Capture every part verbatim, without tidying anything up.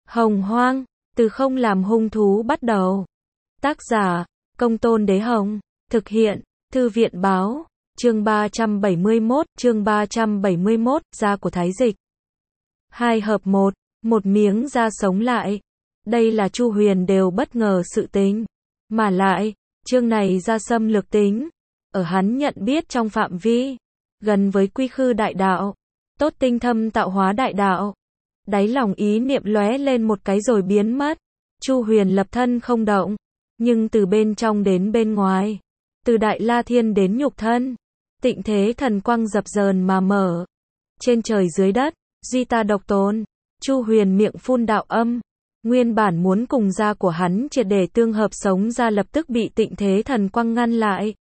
Hồng Hoang, từ không làm hung thú bắt đầu. Tác giả, Công Tôn Đế Hồng. Thực hiện, Thư viện Báo. Chương ba trăm bảy mươi mốt, chương ba trăm bảy mươi mốt, da của Thái Dịch. Hai hợp một, một miếng da sống lại. Đây là Chu Huyền đều bất ngờ sự tính. Mà lại, chương này da xâm lược tính. Ở hắn nhận biết trong phạm vi, gần với quy khư đại đạo. Tốt tinh thâm tạo hóa đại đạo. Đáy lòng ý niệm lóe lên một cái rồi biến mất. Chu Huyền lập thân không động. Nhưng từ bên trong đến bên ngoài. Từ Đại La Thiên đến nhục thân. Tịnh thế thần quang dập dờn mà mở. Trên trời dưới đất, duy ta độc tôn. Chu Huyền miệng phun đạo âm. Nguyên bản muốn cùng da của hắn triệt để tương hợp sống ra lập tức bị tịnh thế thần quang ngăn lại.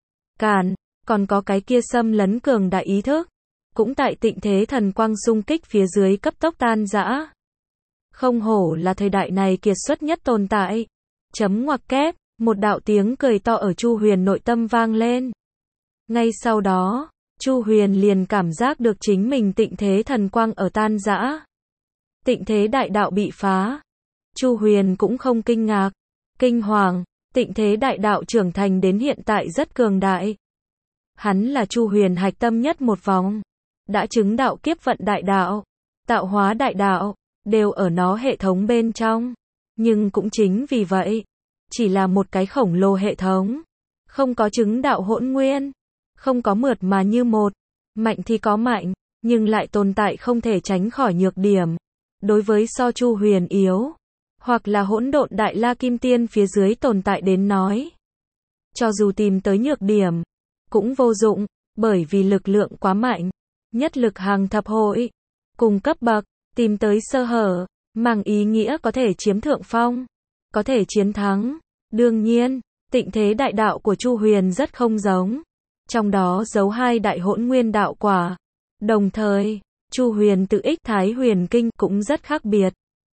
Cản, còn có cái kia xâm lấn cường đại ý thức. Cũng tại tịnh thế thần quang xung kích phía dưới cấp tốc tan rã. Không hổ là thời đại này kiệt xuất nhất tồn tại. Chấm ngoặc kép, một đạo tiếng cười to ở Chu Huyền nội tâm vang lên. Ngay sau đó, Chu Huyền liền cảm giác được chính mình tịnh thế thần quang ở tan rã. Tịnh thế đại đạo bị phá. Chu Huyền cũng không kinh ngạc, kinh hoàng, tịnh thế đại đạo trưởng thành đến hiện tại rất cường đại. Hắn là Chu Huyền hạch tâm nhất một vòng. Đã chứng đạo kiếp vận đại đạo, tạo hóa đại đạo, đều ở nó hệ thống bên trong. Nhưng cũng chính vì vậy, chỉ là một cái khổng lồ hệ thống. Không có chứng đạo hỗn nguyên, không có mượt mà như một. Mạnh thì có mạnh, nhưng lại tồn tại không thể tránh khỏi nhược điểm. Đối với so Chu Huyền yếu, hoặc là hỗn độn đại la kim tiên phía dưới tồn tại đến nói. Cho dù tìm tới nhược điểm, cũng vô dụng, bởi vì lực lượng quá mạnh. Nhất lực hàng thập hội, cùng cấp bậc, tìm tới sơ hở, mang ý nghĩa có thể chiếm thượng phong, có thể chiến thắng. Đương nhiên, tịnh thế đại đạo của Chu Huyền rất không giống. Trong đó giấu hai đại hỗn nguyên đạo quả. Đồng thời, Chu Huyền tự ích Thái Huyền Kinh cũng rất khác biệt.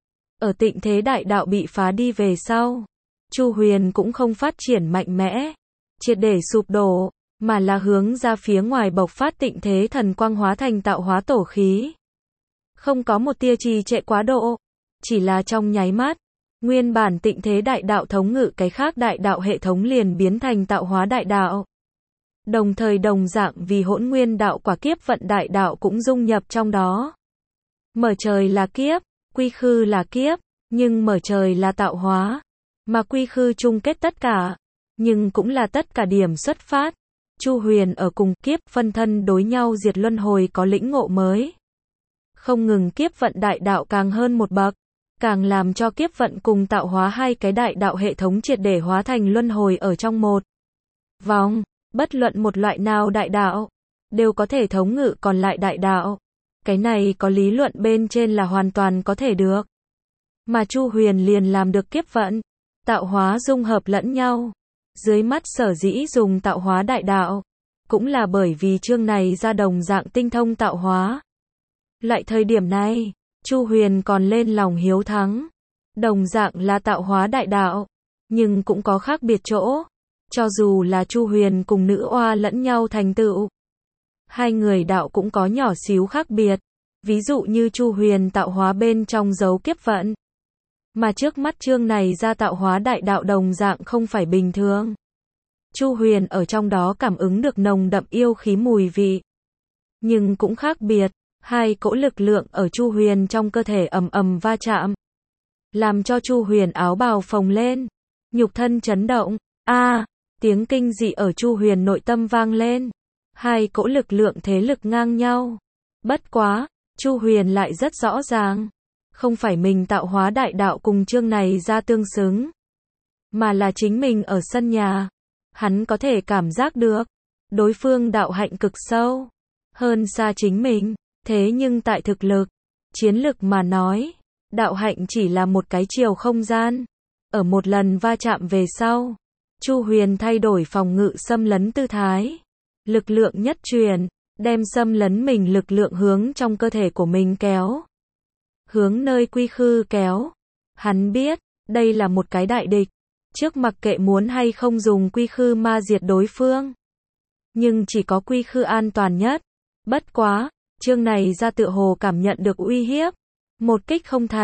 Ở tịnh thế đại đạo bị phá đi về sau, Chu Huyền cũng không phát triển mạnh mẽ, triệt để sụp đổ, mà là hướng ra phía ngoài bộc phát tịnh thế thần quang hóa thành tạo hóa tổ khí. Không có một tia trì trệ quá độ, chỉ là trong nháy mắt, nguyên bản tịnh thế đại đạo thống ngự cái khác đại đạo hệ thống liền biến thành tạo hóa đại đạo. Đồng thời đồng dạng vì hỗn nguyên đạo quả kiếp vận đại đạo cũng dung nhập trong đó. Mở trời là kiếp, quy khư là kiếp, nhưng mở trời là tạo hóa, mà quy khư chung kết tất cả, nhưng cũng là tất cả điểm xuất phát. Chu Huyền ở cùng kiếp phân thân đối nhau diệt luân hồi có lĩnh ngộ mới. Không ngừng kiếp vận đại đạo càng hơn một bậc, càng làm cho kiếp vận cùng tạo hóa hai cái đại đạo hệ thống triệt để hóa thành luân hồi ở trong một vòng. Bất luận một loại nào đại đạo, đều có thể thống ngự còn lại đại đạo. Cái này có lý luận bên trên là hoàn toàn có thể được. Mà Chu Huyền liền làm được kiếp vận, tạo hóa dung hợp lẫn nhau. Dưới mắt sở dĩ dùng tạo hóa đại đạo, cũng là bởi vì chương này ra đồng dạng tinh thông tạo hóa. Loại thời điểm này, Chu Huyền còn lên lòng hiếu thắng. Đồng dạng là tạo hóa đại đạo, nhưng cũng có khác biệt chỗ. Cho dù là Chu Huyền cùng nữ oa lẫn nhau thành tựu, hai người đạo cũng có nhỏ xíu khác biệt. Ví dụ như Chu Huyền tạo hóa bên trong dấu kiếp vận. Mà trước mắt chương này ra tạo hóa đại đạo đồng dạng không phải bình thường. Chu Huyền ở trong đó cảm ứng được nồng đậm yêu khí mùi vị. Nhưng cũng khác biệt, hai cỗ lực lượng ở Chu Huyền trong cơ thể ầm ầm va chạm. Làm cho Chu Huyền áo bào phồng lên, nhục thân chấn động. A, à, tiếng kinh dị ở Chu Huyền nội tâm vang lên. Hai cỗ lực lượng thế lực ngang nhau. Bất quá, Chu Huyền lại rất rõ ràng. Không phải mình tạo hóa đại đạo cùng chương này ra tương xứng, mà là chính mình ở sân nhà. Hắn có thể cảm giác được, đối phương đạo hạnh cực sâu, hơn xa chính mình. Thế nhưng tại thực lực, chiến lực mà nói, đạo hạnh chỉ là một cái chiều không gian. Ở một lần va chạm về sau, Chu Huyền thay đổi phòng ngự xâm lấn tư thái. Lực lượng nhất truyền, đem xâm lấn mình lực lượng hướng trong cơ thể của mình kéo. Hướng nơi quy khư kéo. Hắn biết, đây là một cái đại địch. Trước mặc kệ muốn hay không dùng quy khư ma diệt đối phương. Nhưng chỉ có quy khư an toàn nhất. Bất quá, chương này ra tựa hồ cảm nhận được uy hiếp. Một kích không thành,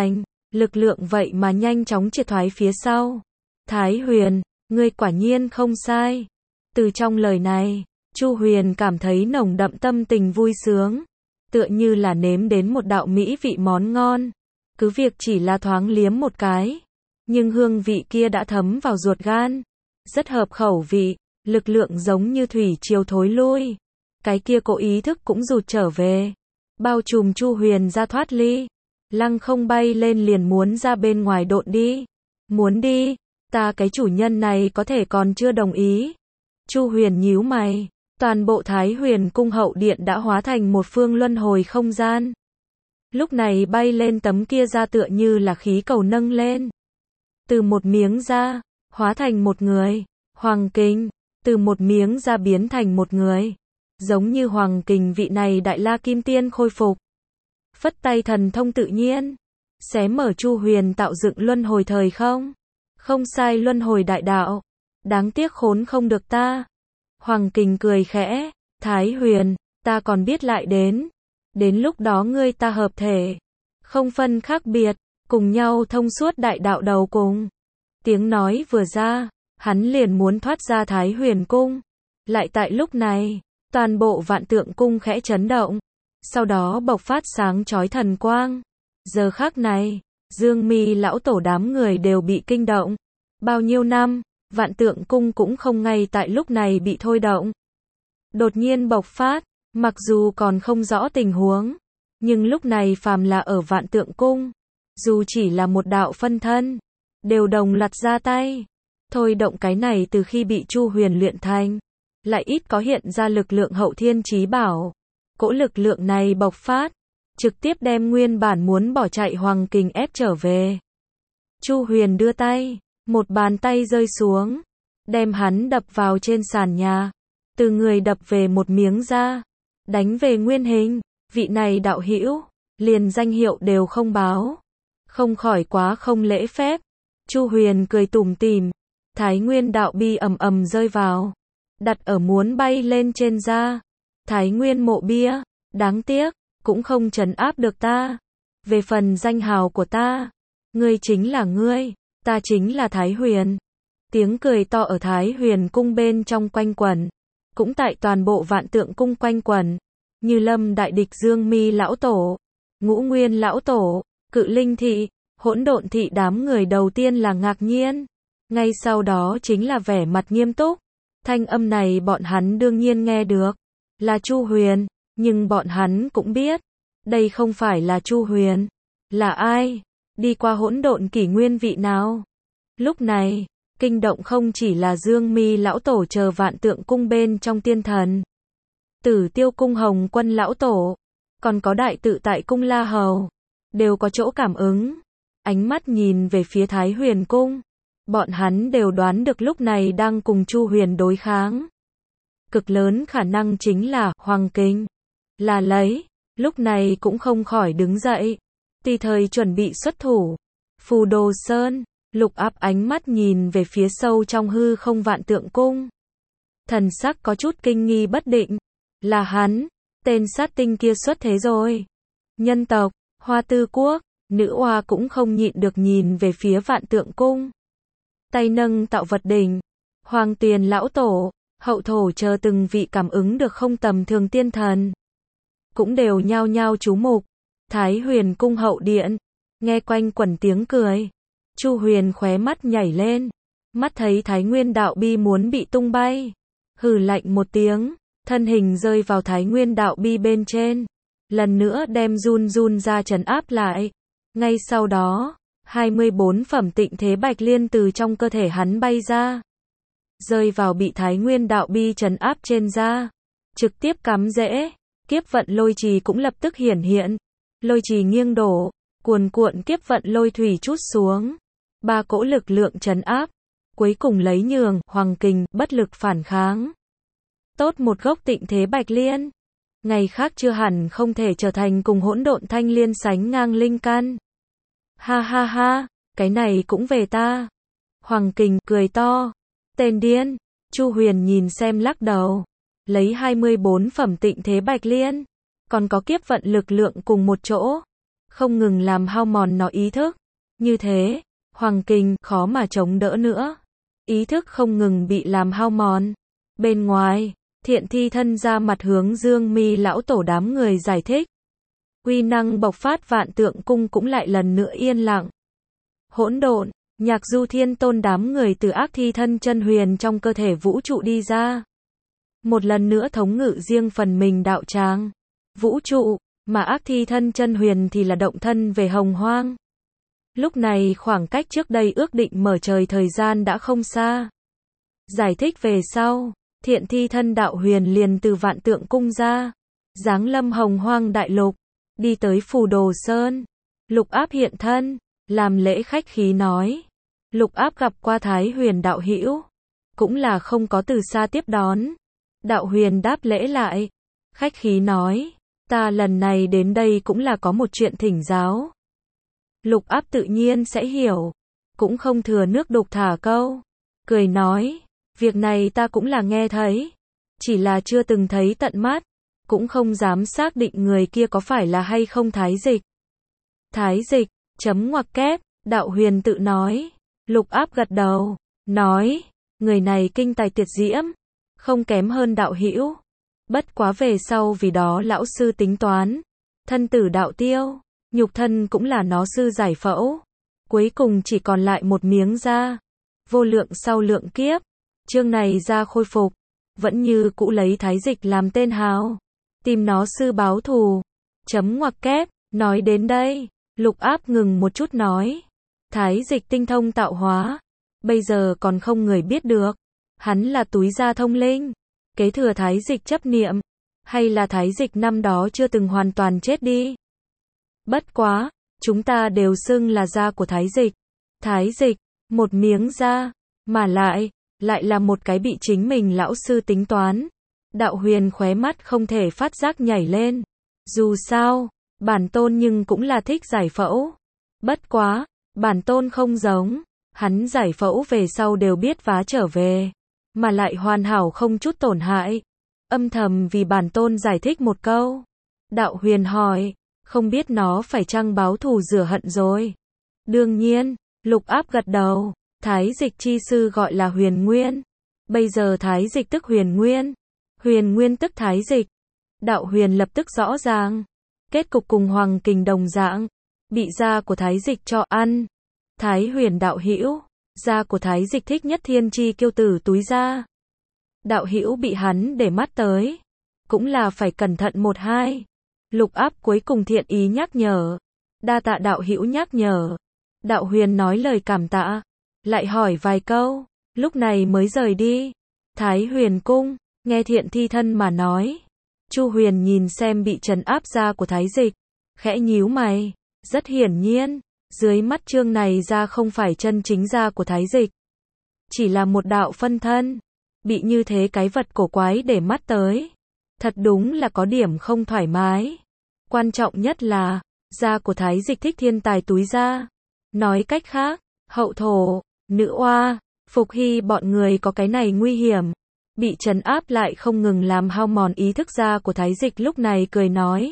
lực lượng vậy mà nhanh chóng triệt thoái phía sau. Thái Huyền, ngươi quả nhiên không sai. Từ trong lời này, Chu Huyền cảm thấy nồng đậm tâm tình vui sướng, tựa như là nếm đến một đạo mỹ vị món ngon. Cứ việc chỉ là thoáng liếm một cái, nhưng hương vị kia đã thấm vào ruột gan, rất hợp khẩu vị, lực lượng giống như thủy triều thối lui. Cái kia cố ý thức cũng rụt trở về, bao trùm Chu Huyền ra thoát ly. Lăng không bay lên liền muốn ra bên ngoài độn đi. Muốn đi, ta cái chủ nhân này có thể còn chưa đồng ý. Chu Huyền nhíu mày, toàn bộ Thái Huyền cung hậu điện đã hóa thành một phương luân hồi không gian. Lúc này bay lên tấm kia ra tựa như là khí cầu nâng lên. Từ một miếng da, hóa thành một người. Hoàng Kình, từ một miếng da biến thành một người. Giống như Hoàng Kình vị này đại la kim tiên khôi phục. Phất tay thần thông tự nhiên, xé mở Chu Huyền tạo dựng luân hồi thời không. Không sai, luân hồi đại đạo. Đáng tiếc khốn không được ta. Hoàng Kình cười khẽ, Thái Huyền, ta còn biết lại đến. Đến lúc đó ngươi ta hợp thể, không phân khác biệt, cùng nhau thông suốt đại đạo đầu cùng. Tiếng nói vừa ra, hắn liền muốn thoát ra Thái Huyền cung. Lại tại lúc này, toàn bộ Vạn Tượng cung khẽ chấn động, sau đó bộc phát sáng chói thần quang. Giờ khắc này, Dương Mi lão tổ đám người đều bị kinh động. Bao nhiêu năm, Vạn Tượng cung cũng không ngay tại lúc này bị thôi động. Đột nhiên bộc phát, mặc dù còn không rõ tình huống, nhưng lúc này phàm là ở Vạn Tượng cung, dù chỉ là một đạo phân thân, đều đồng loạt ra tay. Thôi động cái này từ khi bị Chu Huyền luyện thành, lại ít có hiện ra lực lượng hậu thiên chí bảo. Cỗ lực lượng này bộc phát, trực tiếp đem nguyên bản muốn bỏ chạy Hoàng Kình ép trở về. Chu Huyền đưa tay, một bàn tay rơi xuống, đem hắn đập vào trên sàn nhà, từ người đập về một miếng da, đánh về nguyên hình. Vị này đạo hữu, liền danh hiệu đều không báo, không khỏi quá không lễ phép. Chu Huyền cười tủm tỉm, Thái Nguyên đạo bi ầm ầm rơi vào, đặt ở muốn bay lên trên da. Thái Nguyên mộ bia, đáng tiếc, cũng không trấn áp được ta. Về phần danh hào của ta, ngươi chính là ngươi, ta chính là Thái Huyền. Tiếng cười to ở Thái Huyền cung bên trong quanh quẩn, cũng tại toàn bộ Vạn Tượng cung quanh quẩn. Như Lâm đại địch Dương Mi lão tổ, Ngũ Nguyên lão tổ, Cự Linh thị, Hỗn Độn thị đám người đầu tiên là ngạc nhiên, ngay sau đó chính là vẻ mặt nghiêm túc. Thanh âm này bọn hắn đương nhiên nghe được, là Chu Huyền, nhưng bọn hắn cũng biết, đây không phải là Chu Huyền. Là ai? Đi qua hỗn độn kỷ nguyên vị nào? Lúc này, kinh động không chỉ là Dương Mi lão tổ chờ Vạn Tượng cung bên trong tiên thần, Tử Tiêu cung Hồng Quân lão tổ, còn có đại tự tại cung La Hầu, đều có chỗ cảm ứng. Ánh mắt nhìn về phía Thái Huyền cung, bọn hắn đều đoán được lúc này đang cùng Chu Huyền đối kháng. Cực lớn khả năng chính là Hoàng Kình. Là lấy, lúc này cũng không khỏi đứng dậy, tùy thời chuẩn bị xuất thủ. Phù Đồ Sơn, Lục Áp ánh mắt nhìn về phía sâu trong hư không Vạn Tượng cung. Thần sắc có chút kinh nghi bất định. Là hắn, tên sát tinh kia xuất thế rồi. Nhân tộc, Hoa Tư quốc, nữ oa cũng không nhịn được nhìn về phía Vạn Tượng cung. Tay nâng tạo vật đỉnh, Hoàng Tuyền lão tổ, Hậu Thổ chờ từng vị cảm ứng được không tầm thường tiên thần, cũng đều nhao nhao chú mục. Thái Huyền cung hậu điện, nghe quanh quẩn tiếng cười, Chu Huyền khóe mắt nhảy lên, mắt thấy Thái Nguyên đạo bi muốn bị tung bay, hừ lạnh một tiếng, thân hình rơi vào Thái Nguyên đạo bi bên trên, lần nữa đem run run ra trấn áp lại. Ngay sau đó, hai mươi bốn phẩm tịnh thế bạch liên từ trong cơ thể hắn bay ra, rơi vào bị Thái Nguyên đạo bi trấn áp trên da, trực tiếp cắm rễ. Kiếp vận lôi trì cũng lập tức hiển hiện, lôi trì nghiêng đổ, cuồn cuộn kiếp vận lôi thủy trút xuống, ba cỗ lực lượng trấn áp, cuối cùng lấy nhường Hoàng Kình bất lực phản kháng. Tốt một gốc tịnh thế bạch liên, ngày khác chưa hẳn không thể trở thành cùng hỗn độn thanh liên sánh ngang linh căn. Ha ha ha, cái này cũng về ta. Hoàng Kình cười to, tên điên. Chu Huyền nhìn xem lắc đầu, lấy hai mươi bốn phẩm tịnh thế bạch liên, còn có kiếp vận lực lượng cùng một chỗ, không ngừng làm hao mòn nó ý thức, Như thế, Hoàng Kình khó mà chống đỡ nữa. Ý thức không ngừng bị làm hao mòn. Bên ngoài, Thiện Thi thân ra mặt hướng Dương Mi lão tổ đám người giải thích. Uy năng bộc phát Vạn Tượng Cung cũng lại lần nữa yên lặng. Hỗn độn, Nhạc Du Thiên Tôn đám người từ ác thi thân chân huyền trong cơ thể vũ trụ đi ra. Một lần nữa thống ngự riêng phần mình đạo tràng. Vũ trụ, mà ác thi thân chân huyền thì là động thân về hồng hoang. Lúc này khoảng cách trước đây ước định mở trời thời gian đã không xa. Giải thích về sau, Thiện Thi thân đạo huyền liền từ Vạn Tượng Cung ra. Giáng lâm hồng hoang đại lục, đi tới Phù Đồ Sơn. Lục Áp hiện thân, làm lễ khách khí nói. Lục Áp gặp qua Thái Huyền đạo hữu, cũng là không có từ xa tiếp đón. Đạo huyền đáp lễ lại, khách khí nói, ta lần này đến đây cũng là có một chuyện thỉnh giáo. Lục Áp tự nhiên sẽ hiểu, cũng không thừa nước đục thả câu, cười nói, việc này ta cũng là nghe thấy, chỉ là chưa từng thấy tận mắt, cũng không dám xác định người kia có phải là hay không Thái Dịch. Thái Dịch, chấm ngoặc kép, đạo huyền tự nói. Lục Áp gật đầu, nói, người này kinh tài tuyệt diễm, không kém hơn đạo hữu. Bất quá về sau vì đó lão sư tính toán, thân tử đạo tiêu, nhục thân cũng là nó sư giải phẫu, cuối cùng chỉ còn lại một miếng da. Vô lượng sau lượng kiếp, chương này ra khôi phục, vẫn như cũ lấy Thái Dịch làm tên hào, tìm nó sư báo thù. Chấm ngoặc kép, nói đến đây, Lục Áp ngừng một chút nói, Thái Dịch tinh thông tạo hóa, bây giờ còn không người biết được, hắn là túi da thông linh, kế thừa Thái Dịch chấp niệm, hay là Thái Dịch năm đó chưa từng hoàn toàn chết đi. Bất quá, chúng ta đều xưng là da của Thái Dịch. Thái Dịch, một miếng da, mà lại, lại là một cái bị chính mình lão sư tính toán. Đạo huyền khóe mắt không thể phát giác nhảy lên. Dù sao, bản tôn nhưng cũng là thích giải phẫu. Bất quá, bản tôn không giống, hắn giải phẫu về sau đều biết vá trở về, mà lại hoàn hảo không chút tổn hại. Âm thầm vì bản tôn giải thích một câu. Đạo huyền hỏi, không biết nó phải chăng báo thù rửa hận rồi? Đương nhiên, Lục Áp gật đầu, Thái Dịch chi sư gọi là Huyền Nguyên. Bây giờ Thái Dịch tức Huyền Nguyên, Huyền Nguyên tức Thái Dịch. Đạo huyền lập tức rõ ràng, kết cục cùng Hoàng Kình đồng dạng, bị da của Thái Dịch cho ăn. Thái Huyền đạo hữu, da của Thái Dịch thích nhất thiên chi kiêu tử túi da. Đạo hữu bị hắn để mắt tới, cũng là phải cẩn thận một hai. Lục Áp cuối cùng thiện ý nhắc nhở, đa tạ đạo hữu nhắc nhở. Đạo huyền nói lời cảm tạ, lại hỏi vài câu, lúc này mới rời đi. Thái Huyền cung, nghe Thiện Thi thân mà nói. Chu Huyền nhìn xem bị trấn áp da của Thái Dịch, khẽ nhíu mày, rất hiển nhiên, dưới mắt chương này da không phải chân chính da của Thái Dịch, chỉ là một đạo phân thân, bị như thế cái vật cổ quái để mắt tới, thật đúng là có điểm không thoải mái. Quan trọng nhất là, da của Thái Dịch thích thiên tài túi da. Nói cách khác, hậu thổ, nữ oa, Phục Hy bọn người có cái này nguy hiểm. Bị trấn áp lại không ngừng làm hao mòn ý thức da của Thái Dịch lúc này cười nói.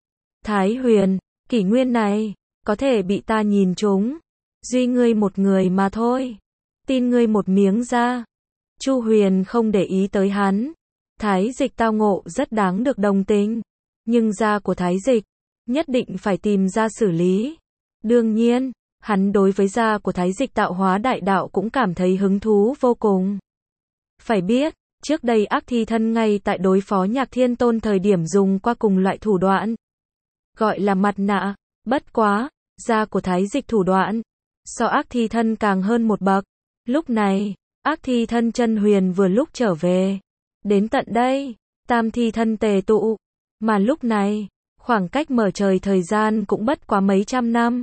Thái Huyền, kỷ nguyên này, có thể bị ta nhìn trúng. Duy ngươi một người mà thôi. Tin ngươi một miếng da. Chu Huyền không để ý tới hắn. Thái Dịch tao ngộ rất đáng được đồng tình. Nhưng da của Thái Dịch, nhất định phải tìm ra xử lý. Đương nhiên, hắn đối với da của Thái Dịch tạo hóa đại đạo cũng cảm thấy hứng thú vô cùng. Phải biết, trước đây ác thi thân ngay tại đối phó Nhạc Thiên Tôn thời điểm dùng qua cùng loại thủ đoạn. Gọi là mặt nạ, bất quá, da của Thái Dịch thủ đoạn, so ác thi thân càng hơn một bậc. Lúc này, ác thi thân chân huyền vừa lúc trở về. Đến tận đây, tam thi thân tề tụ. Mà lúc này, khoảng cách mở trời thời gian cũng bất quá mấy trăm năm.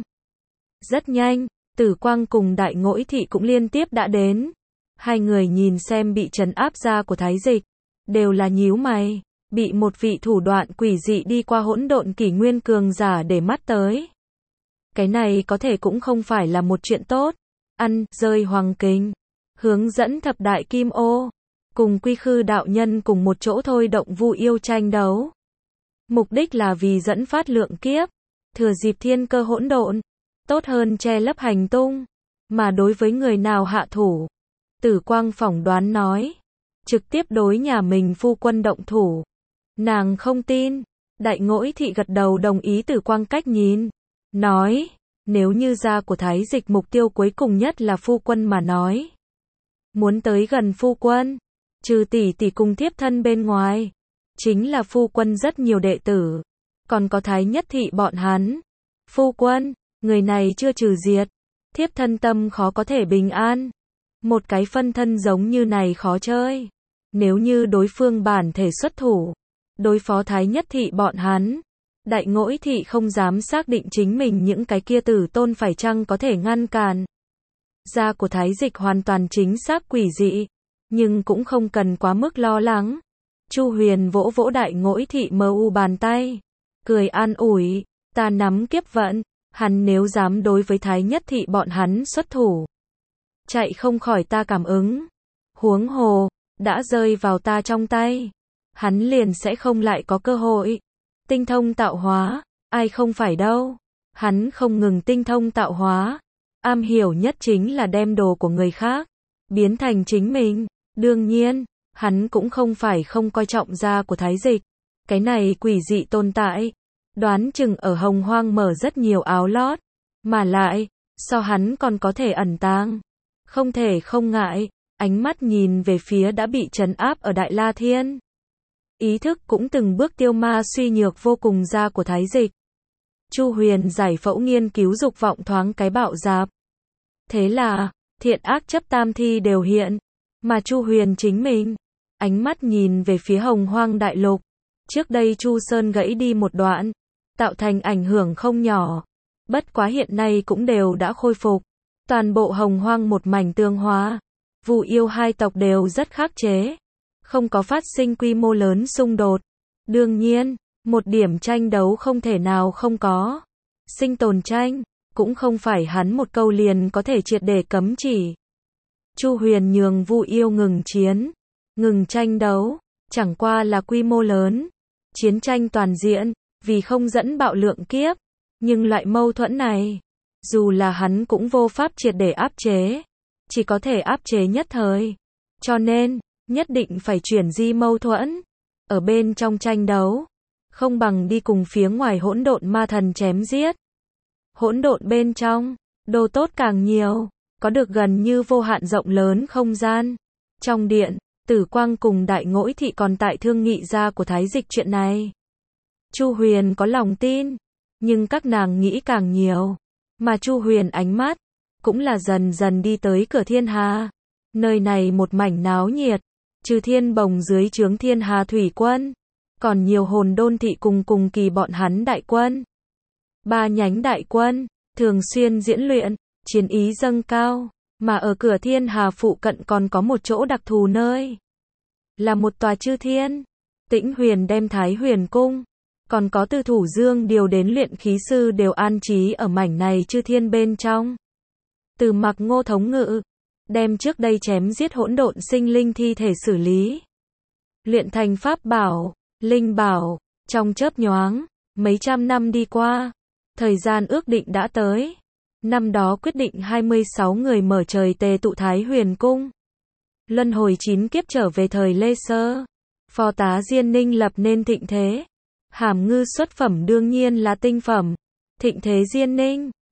Rất nhanh, Tử Quang cùng Đại Ngỗi Thị cũng liên tiếp đã đến. Hai người nhìn xem bị trấn áp da của Thái Dịch, đều là nhíu mày, bị một vị thủ đoạn quỷ dị đi qua hỗn độn kỷ nguyên cường giả để mắt tới. Cái này có thể cũng không phải là một chuyện tốt. Ăn, rơi Hoàng Kình, hướng dẫn thập đại kim ô, cùng Quy Khư đạo nhân cùng một chỗ thôi động Vu yêu tranh đấu. Mục đích là vì dẫn phát lượng kiếp, thừa dịp thiên cơ hỗn độn, tốt hơn che lấp hành tung. Mà đối với người nào hạ thủ, Tử Quang phỏng đoán nói, trực tiếp đối nhà mình phu quân động thủ. Nàng không tin. Đại Ngỗi Thị gật đầu đồng ý Tử Quang cách nhìn. Nói, nếu như gia của Thái Dịch mục tiêu cuối cùng nhất là phu quân mà nói. Muốn tới gần phu quân, trừ tỷ tỷ cùng thiếp thân bên ngoài, chính là phu quân rất nhiều đệ tử, còn có Thái Nhất Thị bọn hắn. Phu quân, người này chưa trừ diệt, thiếp thân tâm khó có thể bình an. Một cái phân thân giống như này khó chơi. Nếu như đối phương bản thể xuất thủ, đối phó Thái Nhất Thị bọn hắn, Đại Ngỗi Thị không dám xác định chính mình những cái kia tử tôn phải chăng có thể ngăn cản. Gia của Thái Dịch hoàn toàn chính xác quỷ dị, nhưng cũng không cần quá mức lo lắng. Chu Huyền vỗ vỗ Đại Ngỗi Thị mờ u bàn tay, cười an ủi, ta nắm kiếp vận, hắn nếu dám đối với Thái Nhất Thị bọn hắn xuất thủ, chạy không khỏi ta cảm ứng. Huống hồ, đã rơi vào ta trong tay, hắn liền sẽ không lại có cơ hội. Tinh thông tạo hóa, ai không phải đâu. Hắn không ngừng tinh thông tạo hóa, am hiểu nhất chính là đem đồ của người khác biến thành chính mình. Đương nhiên, hắn cũng không phải không coi trọng gia của Thái Dịch. Cái này quỷ dị tồn tại, đoán chừng ở Hồng Hoang mở rất nhiều áo lót, mà lại, so hắn còn có thể ẩn tàng. Không thể không ngại, ánh mắt nhìn về phía đã bị trấn áp ở Đại La Thiên. Ý thức cũng từng bước tiêu ma suy nhược vô cùng gia của Thái Dịch. Chu Huyền giải phẫu nghiên cứu dục vọng thoáng cái bạo dạp. Thế là, thiện ác chấp tam thi đều hiện, mà Chu Huyền chính mình, ánh mắt nhìn về phía Hồng Hoang đại lục. Trước đây Chu Sơn gãy đi một đoạn, tạo thành ảnh hưởng không nhỏ. Bất quá hiện nay cũng đều đã khôi phục. Toàn bộ Hồng Hoang một mảnh tương hóa. Vu yêu hai tộc đều rất khắc chế, không có phát sinh quy mô lớn xung đột. Đương nhiên, một điểm tranh đấu không thể nào không có. Sinh tồn tranh, cũng không phải hắn một câu liền có thể triệt để cấm chỉ. Chu Huyền nhường Vu yêu ngừng chiến, ngừng tranh đấu, chẳng qua là quy mô lớn, chiến tranh toàn diện, vì không dẫn bạo lượng kiếp. Nhưng loại mâu thuẫn này, dù là hắn cũng vô pháp triệt để áp chế, chỉ có thể áp chế nhất thời. Cho nên, nhất định phải chuyển di mâu thuẫn. Ở bên trong tranh đấu, không bằng đi cùng phía ngoài hỗn độn ma thần chém giết. Hỗn độn bên trong, đồ tốt càng nhiều, có được gần như vô hạn rộng lớn không gian. Trong điện, Tử Quang cùng Đại Ngỗi Thị còn tại thương nghị gia của Thái Dịch chuyện này. Chu Huyền có lòng tin, nhưng các nàng nghĩ càng nhiều. Mà Chu Huyền ánh mắt, cũng là dần dần đi tới cửa Thiên Hà. Nơi này một mảnh náo nhiệt, trừ Thiên Bồng dưới trướng Thiên Hà Thủy Quân, còn nhiều Hồn Đôn Thị cùng cùng kỳ bọn hắn đại quân. Ba nhánh đại quân, thường xuyên diễn luyện, chiến ý dâng cao, mà ở cửa Thiên Hà phụ cận còn có một chỗ đặc thù nơi. Là một tòa chư thiên. Tĩnh Huyền đem Thái Huyền Cung, còn có Tư Thủ Dương điều đến luyện khí sư đều an trí ở mảnh này chư thiên bên trong. Từ Mặc Ngô thống ngự, đem trước đây chém giết hỗn độn sinh linh thi thể xử lý, luyện thành pháp bảo, linh bảo. Trong chớp nhoáng, mấy trăm năm đi qua, thời gian ước định đã tới. Năm đó quyết định hai mươi sáu người mở trời tề tụ Thái Huyền Cung, luân hồi chín kiếp trở về thời Lê Sơ. Phó tá Diên Ninh lập nên thịnh thế. Hàm Ngư xuất phẩm đương nhiên là tinh phẩm. Thịnh thế Diên Ninh,